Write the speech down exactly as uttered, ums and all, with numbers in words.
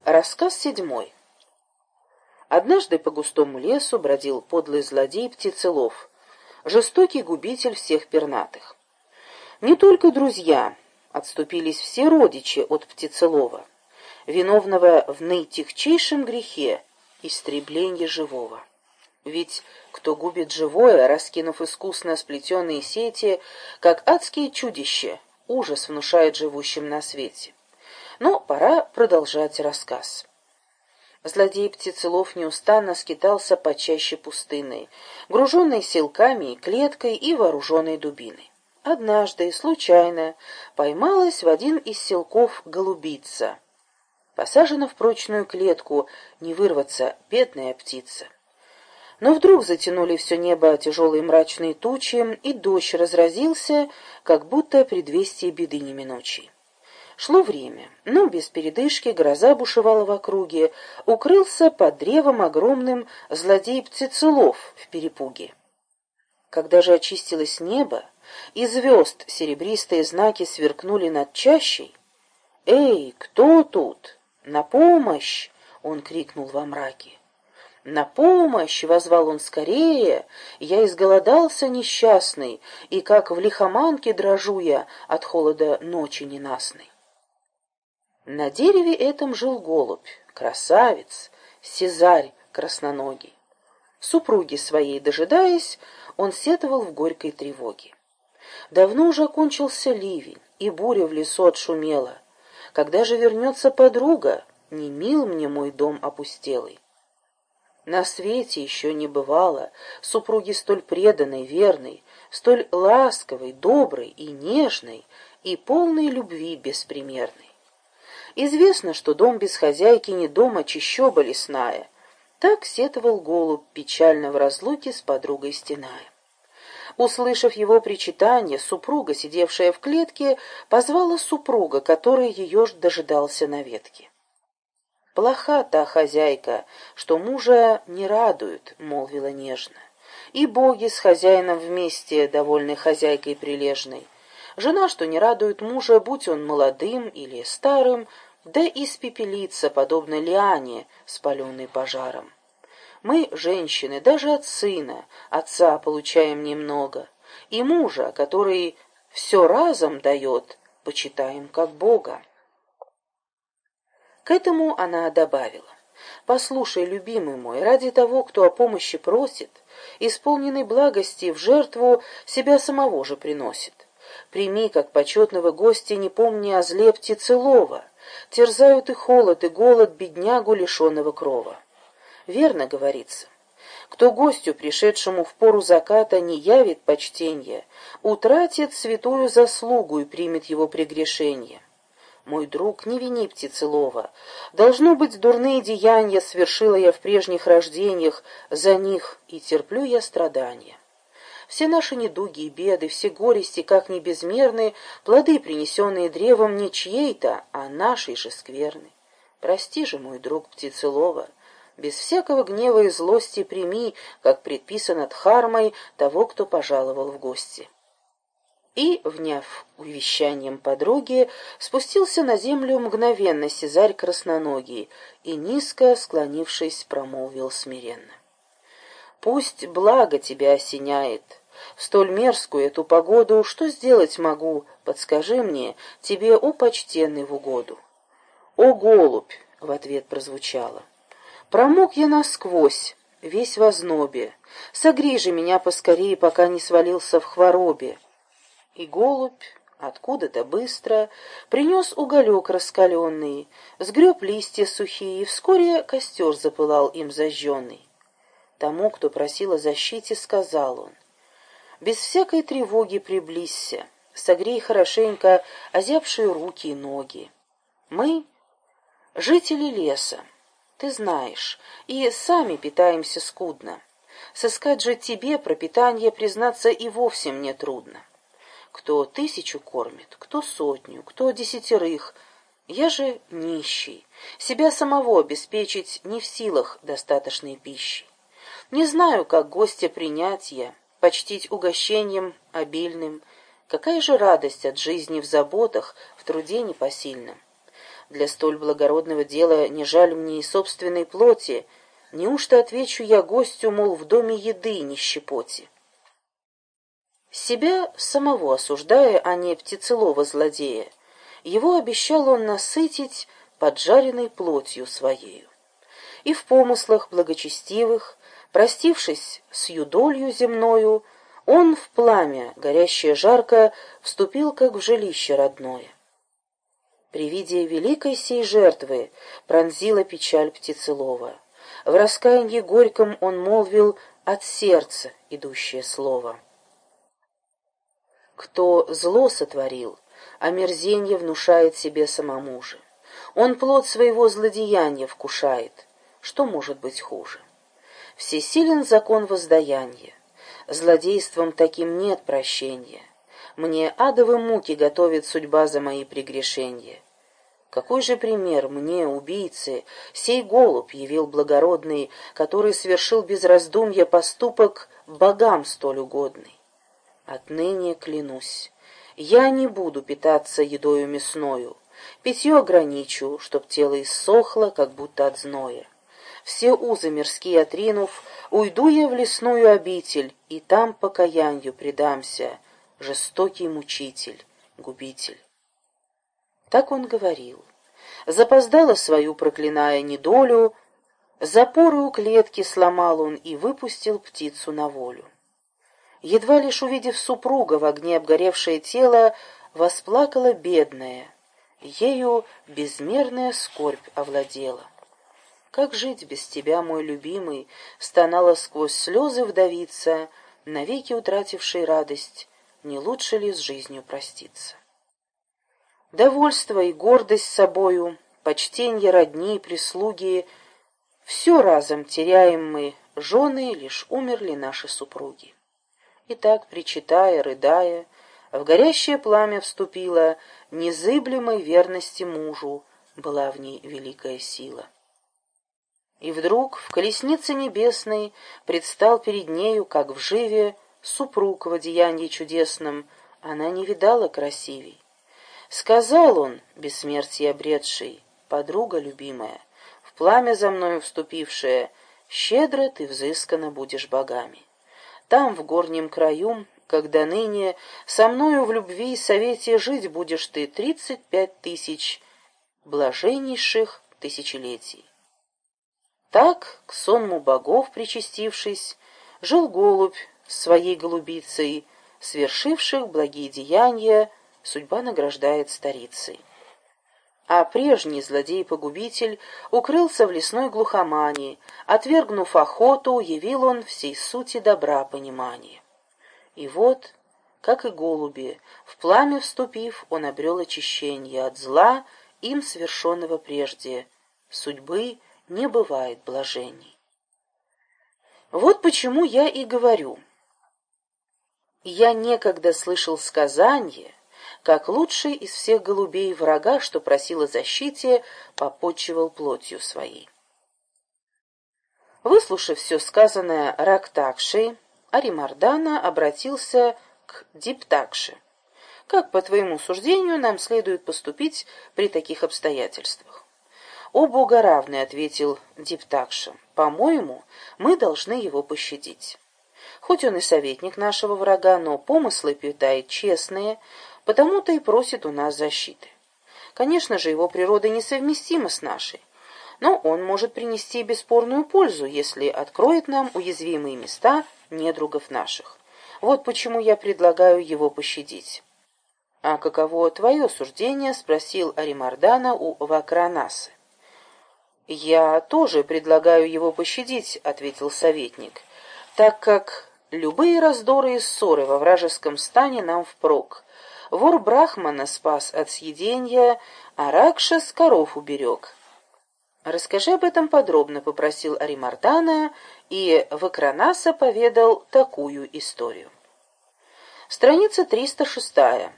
Рассказ седьмой. Однажды по густому лесу бродил подлый злодей Птицелов, жестокий губитель всех пернатых. Не только друзья, отступились все родичи от Птицелова, виновного в наитягчайшем грехе — истреблении живого. Ведь кто губит живое, раскинув искусно сплетенные сети, как адские чудища, ужас внушает живущим на свете. Но пора продолжать рассказ. Злодей Птицелов неустанно скитался по чаще пустынной, груженной селками, клеткой и вооруженной дубиной. Однажды, случайно, поймалась в один из селков голубица. Посажена в прочную клетку, не вырваться, бедная птица. Но вдруг затянули все небо тяжелые мрачные тучи, и дождь разразился, как будто предвестие беды неминучей. Шло время, но без передышки гроза бушевала в округе, укрылся под древом огромным злодей Птицелов в перепуге. Когда же очистилось небо, и звезд серебристые знаки сверкнули над чащей, «Эй, кто тут? На помощь!» — он крикнул во мраке. «На помощь!» — воззвал он скорее, «я изголодался несчастный, и как в лихоманке дрожу я от холода ночи ненастной». На дереве этом жил голубь, красавец, Сезарь красноногий. Супруги своей дожидаясь, он сетовал в горькой тревоге. Давно уже окончился ливень, и буря в лесу отшумела. Когда же вернется подруга, не мил мне мой дом опустелый. На свете еще не бывало супруги столь преданной, верной, столь ласковой, доброй и нежной, и полной любви беспримерной. Известно, что дом без хозяйки не дом, а чащоба лесная. Так сетовал голубь, печально в разлуке с подругой стеная. Услышав его причитание, супруга, сидевшая в клетке, позвала супруга, который ее ж дожидался на ветке. «Плоха та хозяйка, что мужа не радует», — молвила нежно. «И боги с хозяином вместе, довольны хозяйкой прилежной. Жена, что не радует мужа, будь он молодым или старым, да испепелится, подобно лиане, спаленной пожаром. Мы, женщины, даже от сына, отца получаем немного, и мужа, который все разом дает, почитаем как Бога». К этому она добавила: «Послушай, любимый мой, ради того, кто о помощи просит, исполненный благости в жертву себя самого же приносит. Прими, как почетного гостя, не помни о зле Птицелова, терзают и холод, и голод беднягу, лишенного крова». Верно говорится: кто гостю, пришедшему в пору заката, не явит почтенья, утратит святую заслугу и примет его прегрешение. Мой друг, не вини Птицелова. Должно быть, дурные деяния совершила я в прежних рождениях, за них и терплю я страдания. Все наши недуги и беды, все горести, как ни безмерны, плоды, принесенные древом, не чьей-то, а нашей же скверны. Прости же, мой друг Птицелова, без всякого гнева и злости прими, как предписано Дхармой, того, кто пожаловал в гости». И, вняв увещанием подруги, спустился на землю мгновенно Сезарь красноногий и, низко склонившись, промолвил смиренно: «Пусть благо тебя осеняет. В столь мерзкую эту погоду что сделать могу, подскажи мне, тебе, о почтенный, в угоду». «О, голубь!» — в ответ прозвучало. «Промок я насквозь, весь в ознобе. Согрей же меня поскорее, пока не свалился в хворобе». И голубь откуда-то быстро принес уголек раскаленный, сгреб листья сухие, и вскоре костер запылал им зажженный. Тому, кто просил о защите, сказал он: «Без всякой тревоги приблизься, согрей хорошенько озябшие руки и ноги. Мы — жители леса, ты знаешь, и сами питаемся скудно. Сыскать же тебе пропитание, признаться, и вовсе мне трудно. Кто тысячу кормит, кто сотню, кто десятерых. Я же нищий, себя самого обеспечить не в силах достаточной пищи. Не знаю, как гостя принять я, почтить угощением обильным. Какая же радость от жизни в заботах, в труде непосильном. Для столь благородного дела не жаль мне и собственной плоти. Неужто отвечу я гостю, мол, в доме еды не щепоти? Себя самого осуждая, а не птицелова злодея, его обещал он насытить поджаренной плотью своею. И в помыслах благочестивых, простившись с юдолью земною, он в пламя, горящее жарко, вступил, как в жилище родное. При виде великой сей жертвы пронзила печаль птицелова. В раскаянии горьком он молвил от сердца идущее слово. Кто зло сотворил, омерзенье внушает себе самому же. Он плод своего злодеяния вкушает. Что может быть хуже? Всесилен закон воздаяния. Злодейством таким нет прощения. Мне адовы муки готовит судьба за мои прегрешения. Какой же пример мне, убийце, сей голубь явил благородный, который совершил без раздумья поступок богам столь угодный? Отныне клянусь, я не буду питаться едою мясною, питье ограничу, чтоб тело иссохло, как будто от зноя. Все узы мирские отринув, уйду я в лесную обитель, и там покаянию предамся, жестокий мучитель, губитель. Так он говорил. Запоздало свою, проклиная недолю, запоры у клетки сломал он и выпустил птицу на волю. Едва лишь увидев супруга в огне обгоревшее тело, восплакала бедная, ею безмерная скорбь овладела. «Как жить без тебя, мой любимый?» — стонала сквозь слезы вдовица, навеки утратившей радость, не лучше ли с жизнью проститься? Довольство и гордость собою, почтенье родни и прислуги — все разом теряем мы, жены, лишь умерли наши супруги. И так, причитая, рыдая, в горящее пламя вступила, незыблемой верности мужу была в ней великая сила. И вдруг в колеснице небесной предстал перед нею, как в живе, супруг в одеянии чудесном, она не видала красивей. Сказал он, бессмертие обретший: подруга любимая, в пламя за мною вступившая, щедро ты взыскана будешь богами. Там, в горнем краю, когда ныне со мною в любви и совете жить будешь ты тридцать пять тысяч блаженнейших тысячелетий. Так, к сонму богов причастившись, жил голубь с своей голубицей, свершивших благие деяния, судьба награждает старицей. А прежний злодей-погубитель укрылся в лесной глухомани, отвергнув охоту, явил он всей сути добра понимание. И вот, как и голуби, в пламя вступив, он обрел очищение от зла, им совершенного прежде, судьбы не бывает блажений. Вот почему я и говорю. Я некогда слышал сказанье, как лучший из всех голубей врага, что просил о защите, попотчевал плотью своей. Выслушав все сказанное Рактакшей, Аримардана обратился к Диптакше. Как, по твоему суждению, нам следует поступить при таких обстоятельствах? «О богоравный», — ответил Диптакша, — «по-моему, мы должны его пощадить. Хоть он и советник нашего врага, но помыслы питает честные, потому-то и просит у нас защиты. Конечно же, его природа несовместима с нашей, но он может принести бесспорную пользу, если откроет нам уязвимые места недругов наших. Вот почему я предлагаю его пощадить». «А каково твое суждение?» — спросил Аримардана у Вакранасы. «Я тоже предлагаю его пощадить», — ответил советник, «так как любые раздоры и ссоры во вражеском стане нам впрок. Вор Брахмана спас от съедения, а Ракшас коров уберег». «Расскажи об этом подробно», — попросил Аримардана, и Вакранаса поведал такую историю. Страница триста шестая.